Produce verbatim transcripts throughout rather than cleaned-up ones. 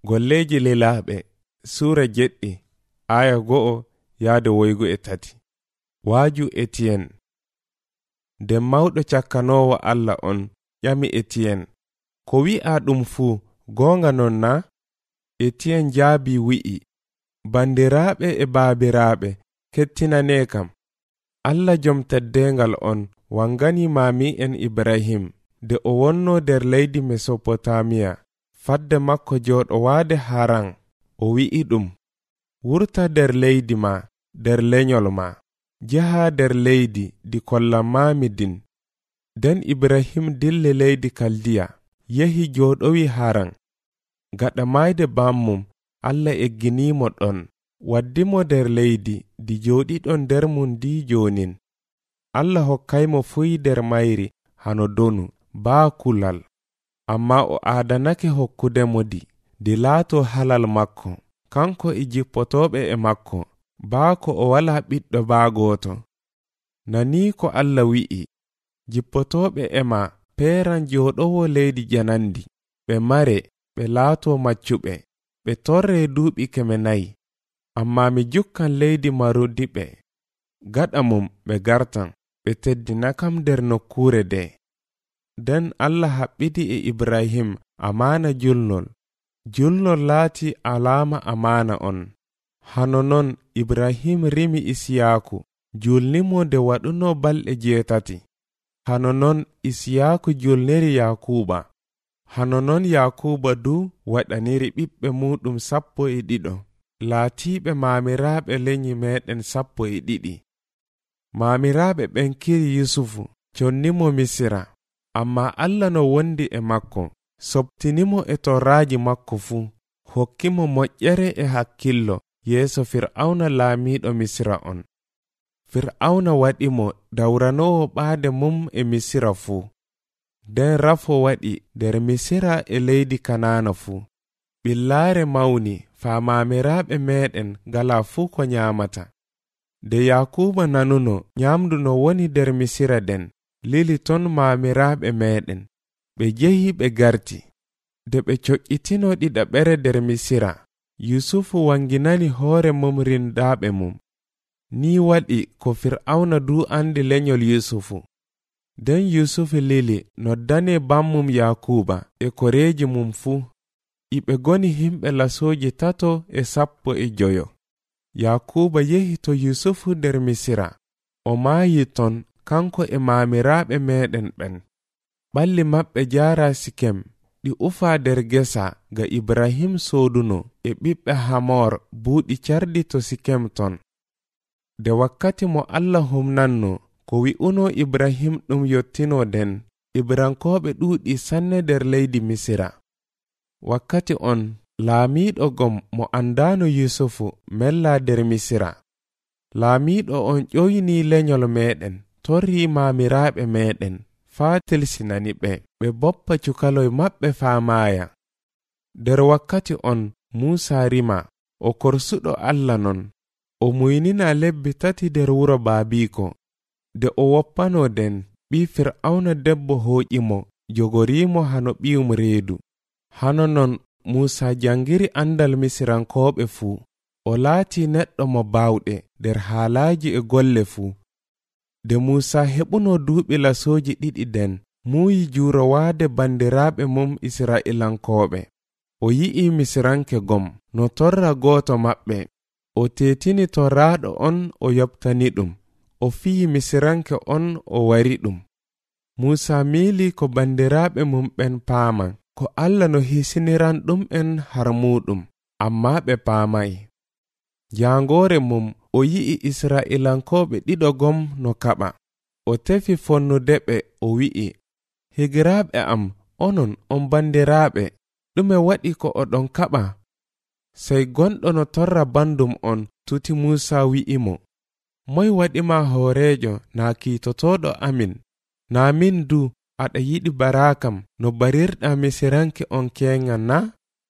Golleji lelaaɓe suura jeɗɗi aya go'o yaade woygu e tati. Waaju Etiyen. Nden mawɗo cakkanoowo Allah on ƴami Etiyen, ko wi'a ɗum fuu goonga non na? Etiyen jaabi wi'i, bandiraaɓe e baabiraaɓe kettinane kam. Allah jom teddengal on wangani maami'en Ibrahim de o wonno der leydi Mesopotamiya fadde makko jooɗo waade Haran. O wi'i ɗum, wurta der leydi ma, der lenyol ma, jaha der leydi di kollam maamidin. Den Ibrahim dille leydi Kaldiya yehi jooɗowi Haran. Gaɗa mayde bammum Allah egginimo ɗon, waddimo der leydi di jooɗiɗon nder mum di jonin. Allah hokkaymo fuyi der mayri hano donu baa kulal, amma o aadanake hokkudemo di di laato halal makko, kanko e jippotoɓe e makko, baa ko o wala ɓiɗɗo baa gooto. Nani ko Allah wi'i, jippotoɓe ema peeran jooɗowo leydi janandi, ɓe mare, ɓe laato maccuɓe, ɓe torre duuɓi keme nayi, amma mi jukkan leydi marudiɓe. Gaɗa mum ɓe gartan, ɓe teddina kam der nokkure de. Den Allah haɓɓidi e Ibrahim amana julnol. Julnol laati alama amana on. Hano non Ibrahim rimi Isiyaku, julnimo nde waɗuno balɗe jeetati. Hano non Isiyaku julniri Yakuba. Hano non Yakuba du waɗaniri ɓiɓɓe muɗum sappo e ɗiɗo, laatiɓe maamiraaɓe lenyi meɗen sappo e ɗiɗi. Maamiraaɓe ɓen kiri Yusufu, connimo Misira, amma Allah no wondi e makko, sobtinimo e torraaji makko fuu, hokkimo moƴƴere e hakkillo yeeso Fir'auna laamiɗo Misira on. Fir'auna waɗimo dawranowo ɓaade mum e Misira fuu. Den rafo waɗi der Misira e leydi Kanaana fuu. Ɓillaare mawni faa maamiraaɓe meɗen ngala fuu ko nyaamata. De Yakuba nanuno nyamdu no woni der Misira den, lili ton maamiraaɓe meɗen. Ɓe jehi ɓe garti. De ɓe coƴƴitino ɗiɗaɓere der Misira, Yusufu wanginani hoore mum rindaaɓe mum. Ni waɗi ko Fir'auna du andi lenyol Yusufu. Den Yusufu lili noddane bammum Yakuba e koreji mum fuu. Iɓe goni himɓe lasooji tato e sappo e joyo. Yakuba yehi to Yusufu der Misira. O maayi ton kanko e maamiraaɓe meɗen ɓen. Ɓalli maɓɓe jaara Sikem ɗi ufa der gesa ga Ibrahim sooduno e ɓiɓɓe Hamor buuɗi cardi to Sikem ton. De wakkati mo Allah humnanno ko wi'uno Ibrahim ɗum yottino den, Ibrankoɓe ɗuuɗi sanne der leydi Misira. Wakkati on laamiɗo gom mo andano Yusufu mella der Misira. Laamiɗo on ƴoyni lenyol meɗen, torri maamiraaɓe meɗen, faa telsinani ɓe, ɓe boppa cukaloy maɓɓe faa maaya. Der wakkati on Musa rima, o korsuɗo Allah non, o muynina lebbi tati der wuro baabiko. De o woppano den, ɓi Fir'auna debbo hooƴimo, jogorimo hano ɓiyum reedu. Hano non Musa jangiri andal Misirankoɓe fuu. O laati neɗɗo mo bawɗe der haalaaji e golle fuu. De Musa heɓuno duuɓi lasooji ɗiɗi den, muuyi juuro waade bandiraaɓe mum Isra'ilankoɓe. O yi'i Misiranke gom no torra gooto maɓɓe. O teetini torraaɗo on, o yoɓtani ɗum. O fiyi Misiranke on, o wari ɗum. Musa miili ko bandiraaɓe mum ɓen paaman, ko Allah no hisiniran ɗum en har muɗum, amma ɓe paamay. Jaangoore mum o yi'i Isra'ilankoɓe ɗiɗo gom no kaɓa. O tefi fonnudeɓe, o wi'i, higiraaɓe am, onon on bandiraaɓe, ɗume waɗi ko oɗon kaɓa? Sey gonɗo no torra bandum on tuti Musa wi'imo, moy waɗima hoorejo naa kiitotoɗo amin? Naa min du aɗa yiɗi barakam no barirɗa Misiranke on kengan na?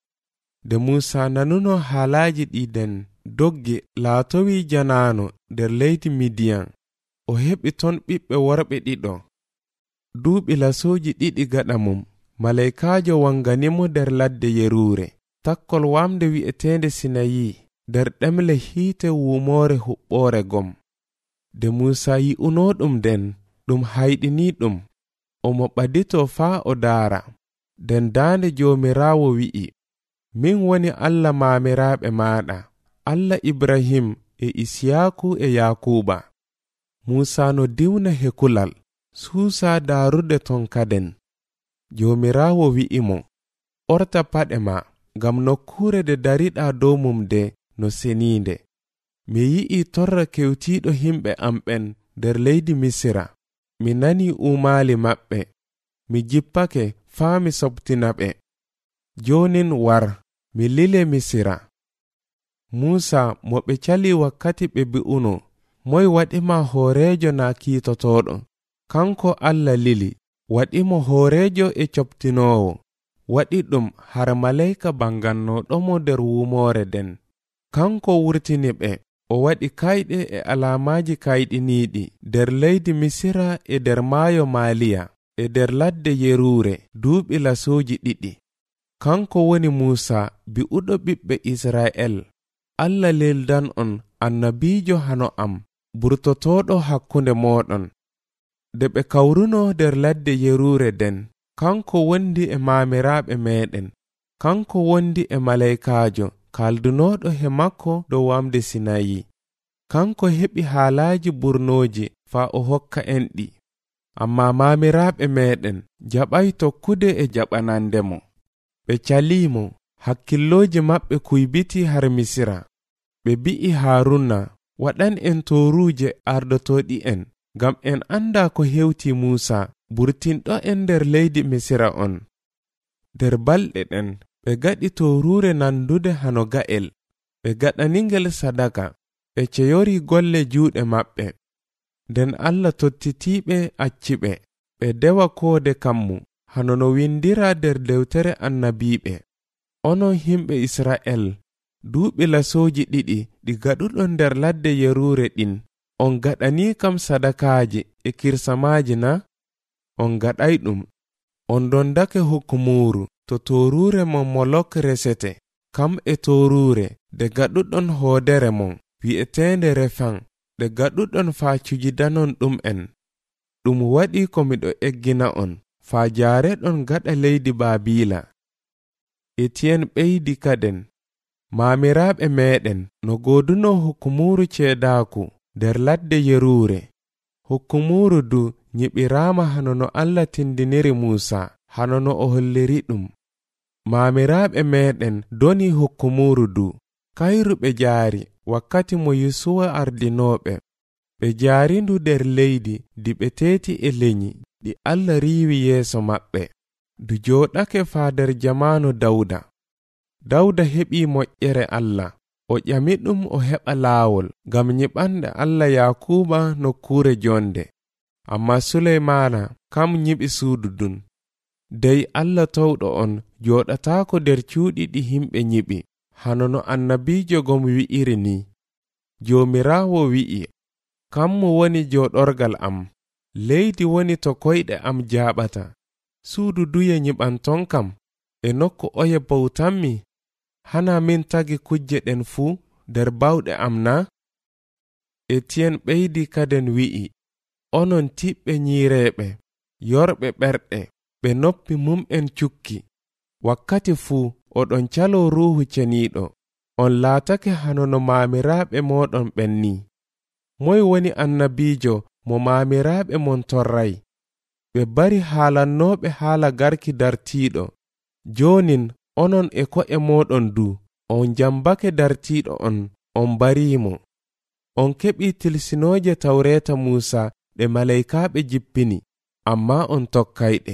De Musa nanuno haalaaji ɗiɗen, doggi laatowi janaano der leydi Midiyan. O heɓi ton ɓiɓɓe worɓe ɗiɗo. Duuɓi lasooji ɗiɗi gaɗa mum, malaikaajo wanganimo der ladde Yeruure. takkol wamde wi'etende Sinayi nder ɗemle hiite wumoore huɓɓoore gom. De Musa yi'uno ɗum den ɗum hayɗini ɗum, omo ɓadito faa o daara. Den daande Joomiraawo wi'i, min woni Allah maamiraaɓe maaɗa, Allah Ibrahim e Isiyaaku e Yakuba. Musa no diwna hekulal, suusa daarude ton kaden. Joomiraawo wi'i mo, ɓorta paɗe ma, ngam nokkuure de dariɗa dow mum de no seniinde. Mi yi'i torra kewtiiɗo himɓe am ɓen nder leydi Misira. Mi nani umaali maɓɓe. Mi jippake faa mi sobtina ɓe. Jonin war, mi lile Misira. Musa mo ɓe cali wakkati ɓe bi'uno, moy waɗima hooreejo na kiitotoɗo? Kanko Allah lili, waɗimo hooreejo e coptinoowo. Waɗi ɗum har malayka bangannoɗomo nder wumoore den. Kanko wurtini ɓe, o waɗi kayɗe e alaamaaji kayɗiniiɗi nder leydi Misira e nder maayo Maaliya e nder ladde Yeruure duuɓi lasooji ɗiɗi. Kanko woni Musa bi'uɗo ɓiɓɓe Isra'el. Allah leldan on annabiijo hano am, burtotoɗo hakkunde mooɗon. De ɓe kawruno nder ladde Yeruure den, kanko wondi e maamiraaɓe meɗen. Kanko wondi e malaykaajo kaldunoɗo he makko dow wamde Sinayi. Kanko heɓi haalaaji burnooji faa o hokka en ɗi. Amma maamiraaɓe meɗen jaɓay tokkude e jaɓanandemo. Ɓe caliimo, hakkillooji maɓɓe kuybiti har Misira. Ɓe bi'i Haaruna, waɗan en toruuje ardotoɗi en, ngam en anda ko hewti Musa burtinɗo en nder leydi Misira on. Nder balɗe ɗen ɓe gaɗi toruure nandude hano ga'el. Ɓe gaɗaningel sadaka, ɓe ceyori golle juuɗe maɓɓe. Nden Allah tottitiiɓe acciɓe, ɓe dewa koode kammu, hano no windira nder dewtere annabiiɓe. Onon himɓe Isra'el, duuɓi lasooji ɗiɗi ɗi gaɗuɗon nder ladde Yeruure ɗin, on gaɗanii kam sadakaaji e kirsamaaji na? On gaɗay ɗum. On dondake hukumuuru to toruure mon Molok resete, kam e toruure de gaɗuɗon hoodere mon wi'eteende Refan, de gaɗuɗon faa cujidanon ɗum en. Ɗum waɗi ko miɗo eggina on, faa jaareɗon gaɗa leydi Baabiila. Etiyen ɓeydi kaden, maamiraaɓe meɗen no gooduno hukumuuru ceedaaku nder ladde Yeruure. Hukumuuru du nyiɓiraama hano no Allah tindiniri Musa, hano no o holliri ɗum. Maamiraaɓe meɗen doni hukumuuru du. Kayru ɓe jaari wakkati mo Yusuwa ardinooɓe. Ɓe jaarindu nder leydi di ɓe teeti e leñi ɗi Allah riiwi yeeso maɓɓe. Du jooɗake faa nder jamaanu Dawda. Dawda heɓii moƴƴere Allah. O ƴami ɗum o heɓa laawol ngam nyiɓande Allah Yakuba nokkuure jonde. Amma Suleymaana kam nyiɓi suudu dun. Dey Allah towɗo on jooɗataako nder cuuɗi ɗi himɓe nyiɓi, hano no annabiijo gom wi'iri ni. Joomiraawo wi'i, kammu woni jooɗorgal am, leydi woni to koyɗe am jaaɓata. Suudu duye nyiɓanton kam, e nokku oye bowtanmi? Hana min tagi kujje ɗen fuu nder bawɗe am na? Etiyen ɓeydi kaden wi'i, onon tiɓɓe nyiireeɓe, yorɓe ɓerɗe, ɓe noppi mum'en cukki. Wakkati fuu oɗon calo ruuhu ceniiɗo, on laatake hano no maamiraaɓe mooɗon ɓen ni. Moy woni annabiijo mo maamiraaɓe mon torray? Ɓe bari haalannooɓe haala garki dartiiɗo. Joonin onon e ko'e mooɗon du, on jambake dartiiɗo on, on bariimo. On keɓi tilsinooje tawreeta Muusa ɗe malaykaaɓe jippini, amma on tokkayɗe.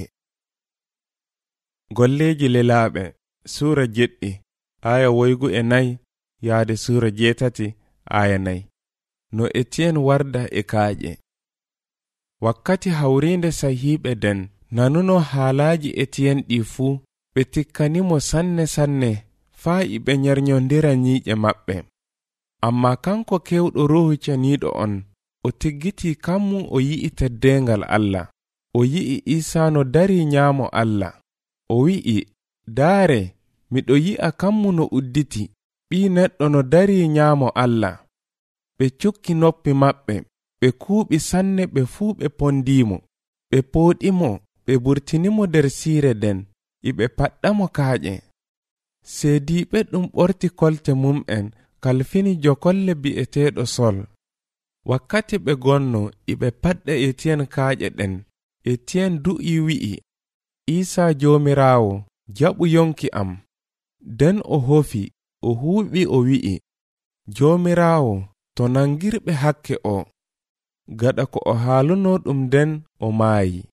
Golleeji lelaaɓe suura jeɗɗi aya woygu e nayi yaade suura jeetati aya nayi. No Etiyen warda e kaaƴe. Wakkati hawriinde sahiiɓe den nanuno haalaaji Etiyen ɗi fuu, ɓe tikkanimo sanne sanne faa ɓe nyarnyondira nyiiƴe maɓɓe. Amma kanko kewɗo ruuhu ceniiɗo on, o tiggiti kammu o yi'i teddeengal Allah. O yi'i Isaa no dari nyaamo Allah. O wi'i, daare, miɗo yi'a kammu no udditi, ɓii neɗɗo no dari nyaamo Allah. Ɓe cukki noppi maɓɓe, ɓe kuuɓi sanne, ɓe fuu ɓe pondimo, ɓe pooɗimo, ɓe burtinimo nder siire den, iɓe paɗɗamo kaaƴe. Seediiɓe ɗum ɓorti kolte mum'en kalfini jokolle bi'eteeɗo Sol. Wakkati ɓe gonno iɓe paɗɗa Etiyen kaaƴe ɗen, Etiyen du'i wi'i, Iisaa Joomiraawo, jaɓu yonki am. Den o hofi, o huuɓi o wi'i, Joomiraawo, to nangirɓe hakke o. Gaɗa ko o haaluno ɗum den o maayi.